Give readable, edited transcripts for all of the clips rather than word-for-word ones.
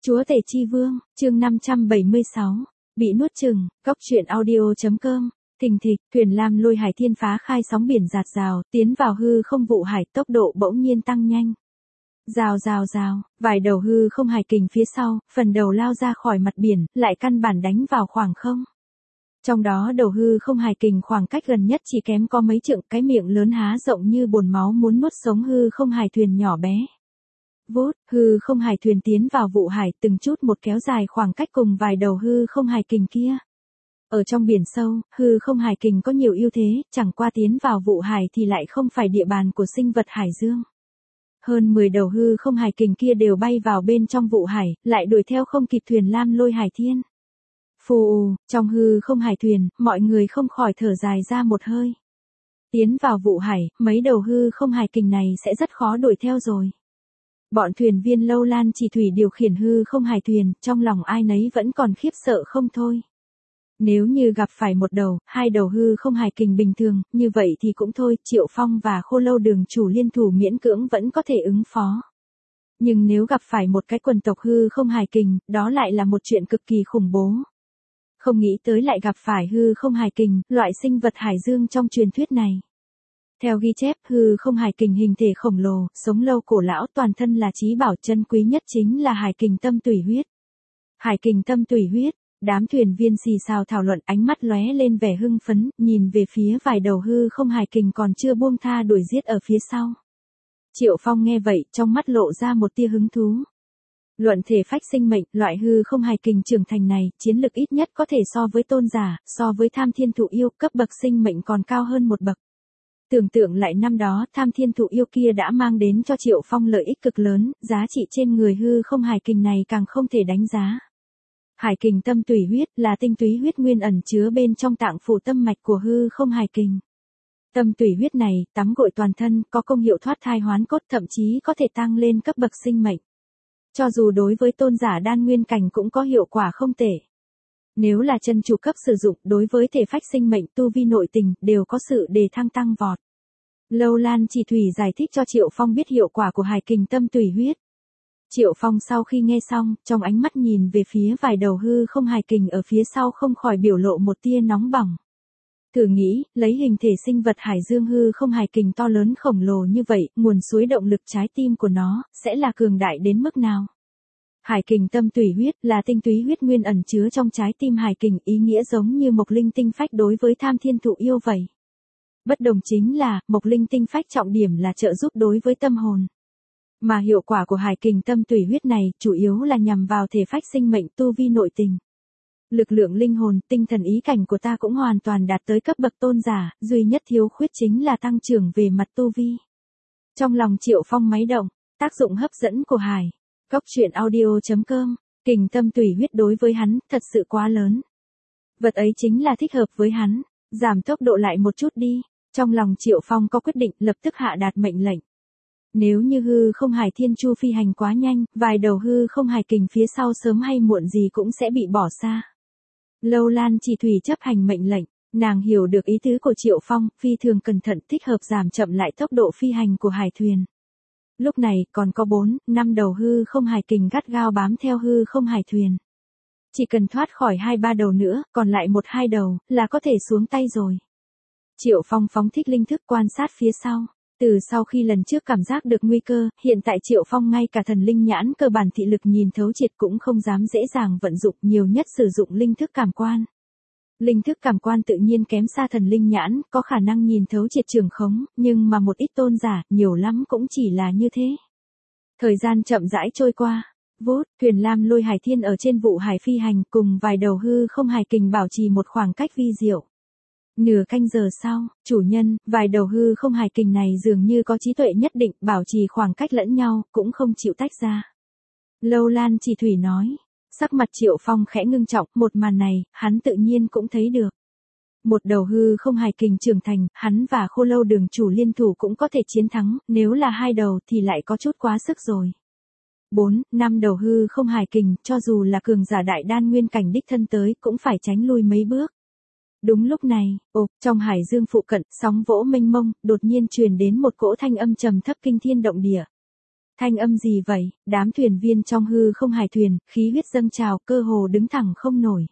Chúa Tể Chi Vương, chương 576, bị nuốt chửng, góc truyện audio.com, thình thịch, thuyền lam lôi hải thiên phá khai sóng biển dạt dào, tiến vào hư không vụ hải, tốc độ bỗng nhiên tăng nhanh. Rào rào rào, vài đầu hư không hải kình phía sau, phần đầu lao ra khỏi mặt biển, lại căn bản đánh vào khoảng không. Trong đó đầu hư không hải kình khoảng cách gần nhất chỉ kém có mấy trượng, cái miệng lớn há rộng như bồn máu muốn nuốt sống hư không hải thuyền nhỏ bé. Vút, hư không hải thuyền tiến vào vụ hải, từng chút một kéo dài khoảng cách cùng vài đầu hư không hải kình kia. Ở trong biển sâu, hư không hải kình có nhiều ưu thế, chẳng qua tiến vào vụ hải thì lại không phải địa bàn của sinh vật hải dương. Hơn 10 đầu hư không hải kình kia đều bay vào bên trong vụ hải, lại đuổi theo không kịp thuyền lam lôi hải thiên. Phù, trong hư không hải thuyền, mọi người không khỏi thở dài ra một hơi. Tiến vào vụ hải, mấy đầu hư không hải kình này sẽ rất khó đuổi theo rồi. Bọn thuyền viên Lâu Lan Chỉ Thủy điều khiển hư không hải thuyền, trong lòng ai nấy vẫn còn khiếp sợ không thôi. Nếu như gặp phải một đầu, hai đầu hư không hải kình bình thường, như vậy thì cũng thôi, Triệu Phong và Khô Lâu Đường chủ liên thủ miễn cưỡng vẫn có thể ứng phó. Nhưng nếu gặp phải một cái quần tộc hư không hải kình, đó lại là một chuyện cực kỳ khủng bố. Không nghĩ tới lại gặp phải hư không hải kình, loại sinh vật hải dương trong truyền thuyết này. Theo ghi chép, hư không hải kình hình thể khổng lồ, sống lâu cổ lão, toàn thân là chí bảo, chân quý nhất chính là hải kình tâm tủy huyết. Hải kình tâm tủy huyết, đám thuyền viên xì xào thảo luận, ánh mắt lóe lên vẻ hưng phấn, nhìn về phía vài đầu hư không hải kình còn chưa buông tha đuổi giết ở phía sau. Triệu Phong nghe vậy, trong mắt lộ ra một tia hứng thú. Luận thể phách sinh mệnh, loại hư không hải kình trưởng thành này, chiến lực ít nhất có thể so với tôn giả, so với tham thiên thụ yêu, cấp bậc sinh mệnh còn cao hơn một bậc. Tưởng tượng lại năm đó, tham thiên thụ yêu kia đã mang đến cho Triệu Phong lợi ích cực lớn, giá trị trên người hư không hải kình này càng không thể đánh giá. Hải kình tâm tủy huyết là tinh túy huyết nguyên ẩn chứa bên trong tạng phủ tâm mạch của hư không hải kình. Tâm tủy huyết này, tắm gội toàn thân, có công hiệu thoát thai hoán cốt, thậm chí có thể tăng lên cấp bậc sinh mệnh. Cho dù đối với tôn giả đan nguyên cảnh cũng có hiệu quả không tệ. Nếu là chân chủ cấp sử dụng, đối với thể phách sinh mệnh, tu vi nội tình, đều có sự đề thăng tăng vọt. Lâu Lan Chỉ Thủy giải thích cho Triệu Phong biết hiệu quả của hải kình tâm tủy huyết. Triệu Phong sau khi nghe xong, trong ánh mắt nhìn về phía vài đầu hư không hải kình ở phía sau không khỏi biểu lộ một tia nóng bỏng. Thử nghĩ, lấy hình thể sinh vật hải dương hư không hải kình to lớn khổng lồ như vậy, nguồn suối động lực trái tim của nó, sẽ là cường đại đến mức nào? Hải kình tâm tủy huyết là tinh túy huyết nguyên ẩn chứa trong trái tim hải kình, ý nghĩa giống như mộc linh tinh phách đối với tham thiên thụ yêu vậy. Bất đồng chính là, mộc linh tinh phách trọng điểm là trợ giúp đối với tâm hồn. Mà hiệu quả của hải kình tâm tủy huyết này, chủ yếu là nhằm vào thể phách sinh mệnh, tu vi nội tình. Lực lượng linh hồn, tinh thần ý cảnh của ta cũng hoàn toàn đạt tới cấp bậc tôn giả, duy nhất thiếu khuyết chính là tăng trưởng về mặt tu vi. Trong lòng Triệu Phong máy động, tác dụng hấp dẫn của hải. Góc truyện audio.com, kình tâm tủy huyết đối với hắn, thật sự quá lớn. Vật ấy chính là thích hợp với hắn, giảm tốc độ lại một chút đi. Trong lòng Triệu Phong có quyết định, lập tức hạ đạt mệnh lệnh. Nếu như hư không hải thiên chu phi hành quá nhanh, vài đầu hư không hải kình phía sau sớm hay muộn gì cũng sẽ bị bỏ xa. Lâu Lan Chỉ Thủy chấp hành mệnh lệnh, nàng hiểu được ý tứ của Triệu Phong, phi thường cẩn thận thích hợp giảm chậm lại tốc độ phi hành của hải thuyền. Lúc này, còn có 4, 5 đầu hư không hải kình gắt gao bám theo hư không hải thuyền. Chỉ cần thoát khỏi 2-3 đầu nữa, còn lại 1-2 đầu, là có thể xuống tay rồi. Triệu Phong phóng thích linh thức quan sát phía sau. Từ sau khi lần trước cảm giác được nguy cơ, hiện tại Triệu Phong ngay cả thần linh nhãn cơ bản thị lực nhìn thấu triệt cũng không dám dễ dàng vận dụng, nhiều nhất sử dụng linh thức cảm quan. Linh thức cảm quan tự nhiên kém xa thần linh nhãn, có khả năng nhìn thấu triệt trường khống, nhưng mà một ít tôn giả, nhiều lắm cũng chỉ là như thế. Thời gian chậm rãi trôi qua. Vút, thuyền lam lôi hải thiên ở trên vụ hải phi hành cùng vài đầu hư không hải kình bảo trì một khoảng cách vi diệu. Nửa canh giờ sau, chủ nhân, vài đầu hư không hải kình này dường như có trí tuệ nhất định, bảo trì khoảng cách lẫn nhau, cũng không chịu tách ra. Lâu Lan Chỉ Thủy nói, sắc mặt Triệu Phong khẽ ngưng trọng, một màn này, hắn tự nhiên cũng thấy được. Một đầu hư không hải kình trưởng thành, hắn và Khô Lâu Đường chủ liên thủ cũng có thể chiến thắng, nếu là 2 đầu thì lại có chút quá sức rồi. 4, 5 đầu hư không hải kình, cho dù là cường giả đại đan nguyên cảnh đích thân tới, cũng phải tránh lui mấy bước. Đúng lúc này, trong hải dương phụ cận, sóng vỗ mênh mông, đột nhiên truyền đến một cỗ thanh âm trầm thấp kinh thiên động địa. Thanh âm gì vậy? Đám thuyền viên trong hư không hải thuyền, khí huyết dâng trào, cơ hồ đứng thẳng không nổi.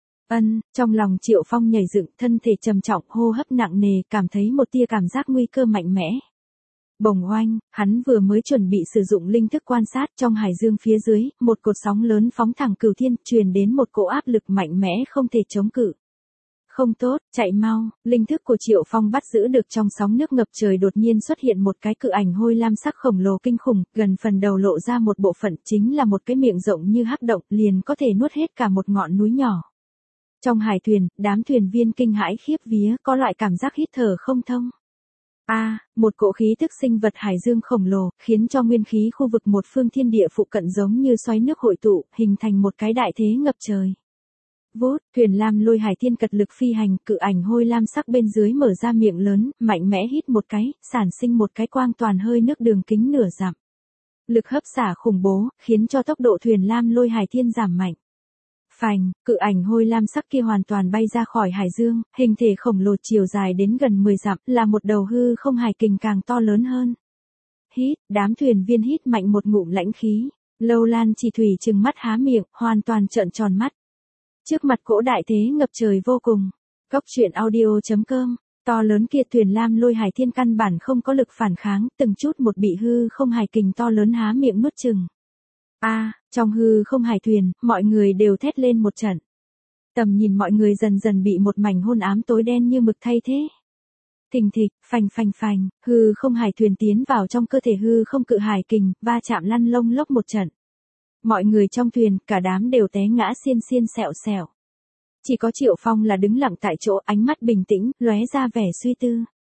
Trong lòng Triệu Phong nhảy dựng, thân thể trầm trọng, hô hấp nặng nề, cảm thấy một tia cảm giác nguy cơ mạnh mẽ. Bồng oanh, hắn vừa mới chuẩn bị sử dụng linh thức quan sát, trong hải dương phía dưới, một cột sóng lớn phóng thẳng cửu thiên, truyền đến một cỗ áp lực mạnh mẽ không thể chống cự. Không tốt, chạy mau, linh thức của Triệu Phong bắt giữ được trong sóng nước ngập trời đột nhiên xuất hiện một cái cự ảnh hôi lam sắc khổng lồ kinh khủng, gần phần đầu lộ ra một bộ phận chính là một cái miệng rộng như hắc động, liền có thể nuốt hết cả một ngọn núi nhỏ. Trong hải thuyền, đám thuyền viên kinh hãi khiếp vía, có loại cảm giác hít thở không thông. Một cỗ khí thức sinh vật hải dương khổng lồ, khiến cho nguyên khí khu vực một phương thiên địa phụ cận giống như xoáy nước hội tụ, hình thành một cái đại thế ngập trời. Vút, thuyền lam lôi hải thiên cật lực phi hành, cự ảnh hôi lam sắc bên dưới mở ra miệng lớn, mạnh mẽ hít một cái, sản sinh một cái quang toàn hơi nước đường kính nửa dặm. Lực hấp xả khủng bố, khiến cho tốc độ thuyền lam lôi hải thiên giảm mạnh. Phành, cự ảnh hôi lam sắc kia hoàn toàn bay ra khỏi hải dương, hình thể khổng lồ chiều dài đến gần 10 dặm, là một đầu hư không hải kình càng to lớn hơn. Hít, đám thuyền viên hít mạnh một ngụm lãnh khí, Lâu Lan Chỉ Thủy trừng mắt há miệng, hoàn toàn trợn tròn mắt. Trước mặt cỗ đại thế ngập trời vô cùng, Cốc Truyện Audio.com, to lớn kia thuyền lam lôi hải thiên căn bản không có lực phản kháng, từng chút một bị hư không hải kình to lớn há miệng nuốt chừng. Trong hư không hải thuyền, mọi người đều thét lên một trận. Tầm nhìn mọi người dần dần bị một mảnh hôn ám tối đen như mực thay thế. Thình thịch, phành phành phành, hư không hải thuyền tiến vào trong cơ thể hư không cự hải kình, va chạm lăn lông lốc một trận. Mọi người trong thuyền, cả đám đều té ngã xiên xiên xẹo xẹo. Chỉ có Triệu Phong là đứng lặng tại chỗ, ánh mắt bình tĩnh, lóe ra vẻ suy tư.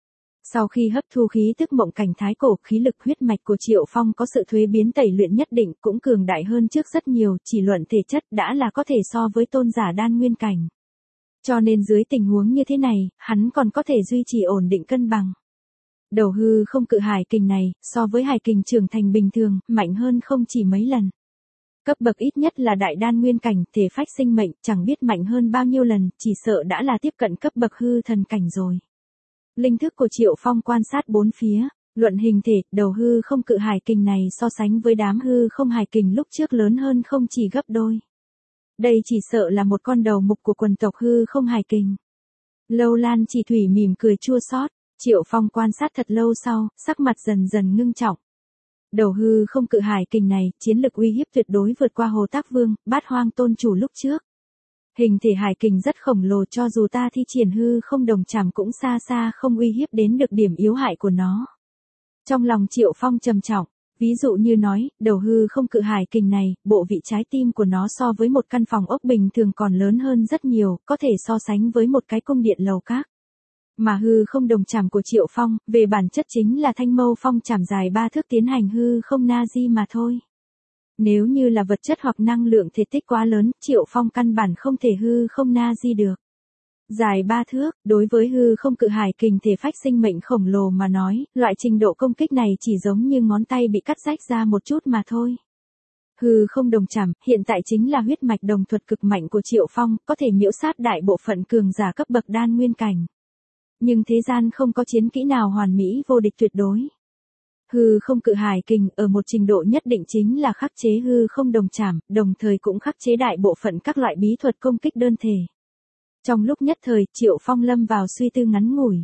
Sau khi hấp thu khí tức mộng cảnh thái cổ, khí lực huyết mạch của Triệu Phong có sự thuế biến tẩy luyện nhất định, cũng cường đại hơn trước rất nhiều, chỉ luận thể chất đã là có thể so với tôn giả đan nguyên cảnh. Cho nên dưới tình huống như thế này, hắn còn có thể duy trì ổn định cân bằng. Đầu hư không cự hải kình này, so với hải kình trưởng thành bình thường, mạnh hơn không chỉ mấy lần. Cấp bậc ít nhất là đại đan nguyên cảnh, thể phách sinh mệnh, chẳng biết mạnh hơn bao nhiêu lần, chỉ sợ đã là tiếp cận cấp bậc hư thần cảnh rồi. Linh thức của Triệu Phong quan sát bốn phía, luận hình thể, đầu hư không cự hải kình này so sánh với đám hư không hải kình lúc trước lớn hơn không chỉ gấp đôi. Đây chỉ sợ là một con đầu mục của quần tộc hư không hải kình. Lâu Lan Chỉ Thủy mỉm cười chua xót, Triệu Phong quan sát thật lâu sau, sắc mặt dần dần ngưng trọng. Đầu hư không cự hải kình này, chiến lực uy hiếp tuyệt đối vượt qua Hồ Tác Vương, Bát Hoang Tôn Chủ lúc trước. Hình thể hải kình rất khổng lồ, cho dù ta thi triển hư không đồng trảm cũng xa xa không uy hiếp đến được điểm yếu hại của nó. Trong lòng Triệu Phong trầm trọng, ví dụ như nói, đầu hư không cự hải kình này, bộ vị trái tim của nó so với một căn phòng ốc bình thường còn lớn hơn rất nhiều, có thể so sánh với một cái cung điện lầu các. Mà hư không đồng trảm của Triệu Phong, về bản chất chính là thanh mâu phong trảm dài 3 thước tiến hành hư không na di mà thôi. Nếu như là vật chất hoặc năng lượng thể tích quá lớn, Triệu Phong căn bản không thể hư không na di được. Dài 3 thước, đối với hư không cự hải kình thể phách sinh mệnh khổng lồ mà nói, loại trình độ công kích này chỉ giống như ngón tay bị cắt rách ra một chút mà thôi. Hư không đồng trảm, hiện tại chính là huyết mạch đồng thuật cực mạnh của Triệu Phong, có thể miễu sát đại bộ phận cường giả cấp bậc đan nguyên cảnh. Nhưng thế gian không có chiến kỹ nào hoàn mỹ vô địch tuyệt đối. Hư không cự hải kình ở một trình độ nhất định chính là khắc chế hư không đồng trảm, đồng thời cũng khắc chế đại bộ phận các loại bí thuật công kích đơn thể. Trong lúc nhất thời, Triệu Phong lâm vào suy tư ngắn ngủi.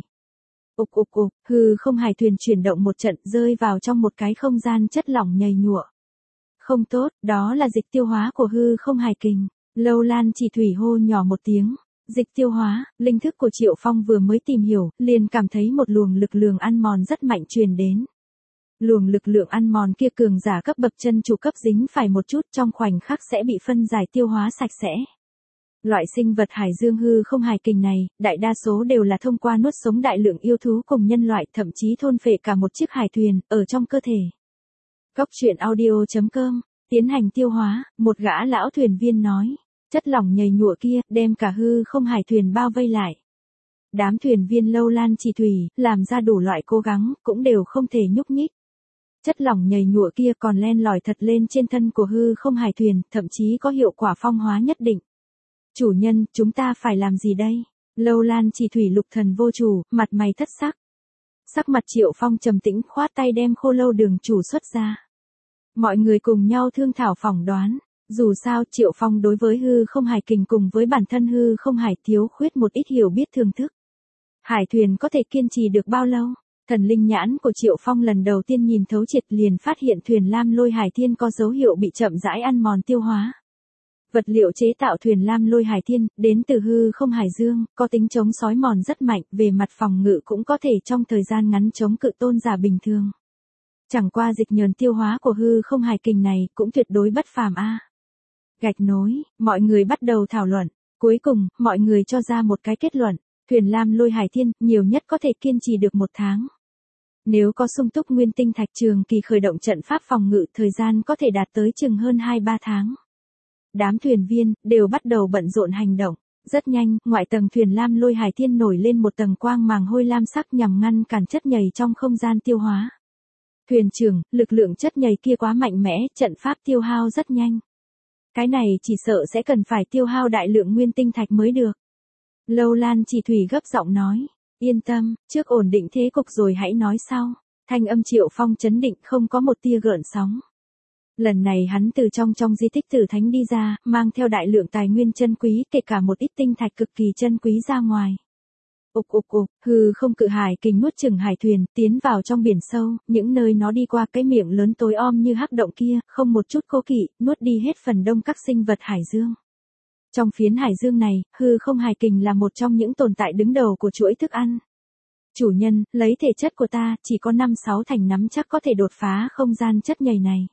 Hư không hải thuyền chuyển động một trận, rơi vào trong một cái không gian chất lỏng nhầy nhụa. Không tốt, đó là dịch tiêu hóa của hư không hải kình. Lâu Lan Chỉ Thủy hô nhỏ một tiếng. Dịch tiêu hóa, linh thức của Triệu Phong vừa mới tìm hiểu, liền cảm thấy một luồng lực lượng ăn mòn rất mạnh truyền đến. Luồng lực lượng ăn mòn kia cường giả cấp bậc chân chủ cấp dính phải một chút, trong khoảnh khắc sẽ bị phân giải tiêu hóa sạch sẽ. Loại sinh vật hải dương hư không hải kình này, đại đa số đều là thông qua nuốt sống đại lượng yêu thú cùng nhân loại, thậm chí thôn phệ cả một chiếc hải thuyền, ở trong cơ thể. Cốc Truyện Audio.com, tiến hành tiêu hóa, một gã lão thuyền viên nói. Chất lỏng nhầy nhụa kia, đem cả hư không hải thuyền bao vây lại. Đám thuyền viên Lâu Lan Chỉ Thủy, làm ra đủ loại cố gắng, cũng đều không thể nhúc nhích. Chất lỏng nhầy nhụa kia còn len lỏi thật lên trên thân của hư không hải thuyền, thậm chí có hiệu quả phong hóa nhất định. Chủ nhân, chúng ta phải làm gì đây? Lâu Lan Chỉ Thủy lục thần vô chủ, mặt mày thất sắc. Sắc mặt Triệu Phong trầm tĩnh khoát tay đem khô lâu đường chủ xuất ra. Mọi người cùng nhau thương thảo phỏng đoán. Dù sao Triệu Phong đối với hư không hải kình cùng với bản thân hư không hải thiếu khuyết một ít hiểu biết thưởng thức. Hải thuyền có thể kiên trì được bao lâu? Thần linh nhãn của Triệu Phong lần đầu tiên nhìn thấu triệt liền phát hiện thuyền lam lôi hải thiên có dấu hiệu bị chậm rãi ăn mòn tiêu hóa. Vật liệu chế tạo thuyền lam lôi hải thiên, đến từ hư không hải dương, có tính chống xói mòn rất mạnh, về mặt phòng ngự cũng có thể trong thời gian ngắn chống cự tôn giả bình thường. Chẳng qua dịch nhờn tiêu hóa của hư không hải kình này cũng tuyệt đối bất phàm a. Gạch nối, mọi người bắt đầu thảo luận, cuối cùng, mọi người cho ra một cái kết luận, thuyền lam lôi hải thiên, nhiều nhất có thể kiên trì được 1 tháng. Nếu có sung túc nguyên tinh thạch trường kỳ khởi động trận pháp phòng ngự, thời gian có thể đạt tới chừng hơn 2-3 tháng. Đám thuyền viên, đều bắt đầu bận rộn hành động. Rất nhanh, ngoại tầng thuyền lam lôi hải thiên nổi lên một tầng quang màng hôi lam sắc nhằm ngăn cản chất nhầy trong không gian tiêu hóa. Thuyền trưởng, lực lượng chất nhầy kia quá mạnh mẽ, trận pháp tiêu hao rất nhanh. Cái này chỉ sợ sẽ cần phải tiêu hao đại lượng nguyên tinh thạch mới được. Lâu Lan Chỉ Thủy gấp giọng nói, yên tâm, trước ổn định thế cục rồi hãy nói sau. Thanh âm Triệu Phong trấn định không có một tia gợn sóng. Lần này hắn từ trong di tích Tử Thánh đi ra, mang theo đại lượng tài nguyên chân quý, kể cả một ít tinh thạch cực kỳ chân quý ra ngoài. Ục, hư không cự hải kình nuốt chửng hải thuyền, tiến vào trong biển sâu, những nơi nó đi qua cái miệng lớn tối om như hắc động kia, không một chút cố kỵ, nuốt đi hết phần đông các sinh vật hải dương. Trong phiến hải dương này, hư không hải kình là một trong những tồn tại đứng đầu của chuỗi thức ăn. Chủ nhân, lấy thể chất của ta, chỉ có 5-6 thành nắm chắc có thể đột phá không gian chất nhầy này.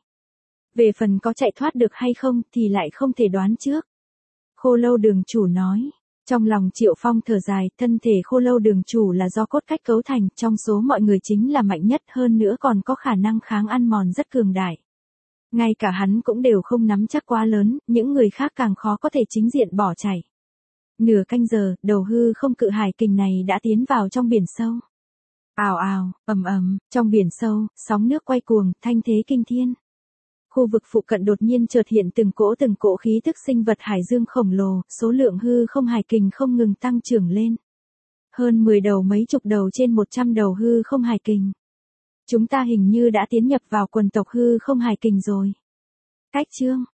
Về phần có chạy thoát được hay không thì lại không thể đoán trước. Khô lâu đường chủ nói. Trong lòng Triệu Phong thở dài, thân thể khô lâu đường chủ là do cốt cách cấu thành, trong số mọi người chính là mạnh nhất, hơn nữa còn có khả năng kháng ăn mòn rất cường đại. Ngay cả hắn cũng đều không nắm chắc quá lớn, những người khác càng khó có thể chính diện bỏ chạy. Nửa canh giờ, đầu hư không cự hải kình này đã tiến vào trong biển sâu. Ào ào, ầm, trong biển sâu, sóng nước quay cuồng, thanh thế kinh thiên. Khu vực phụ cận đột nhiên chợt hiện từng cỗ khí tức sinh vật hải dương khổng lồ, số lượng hư không hải kình không ngừng tăng trưởng lên. Hơn 10 đầu mấy chục đầu trên 100 đầu hư không hải kình. Chúng ta hình như đã tiến nhập vào quần tộc hư không hải kình rồi. Cách chương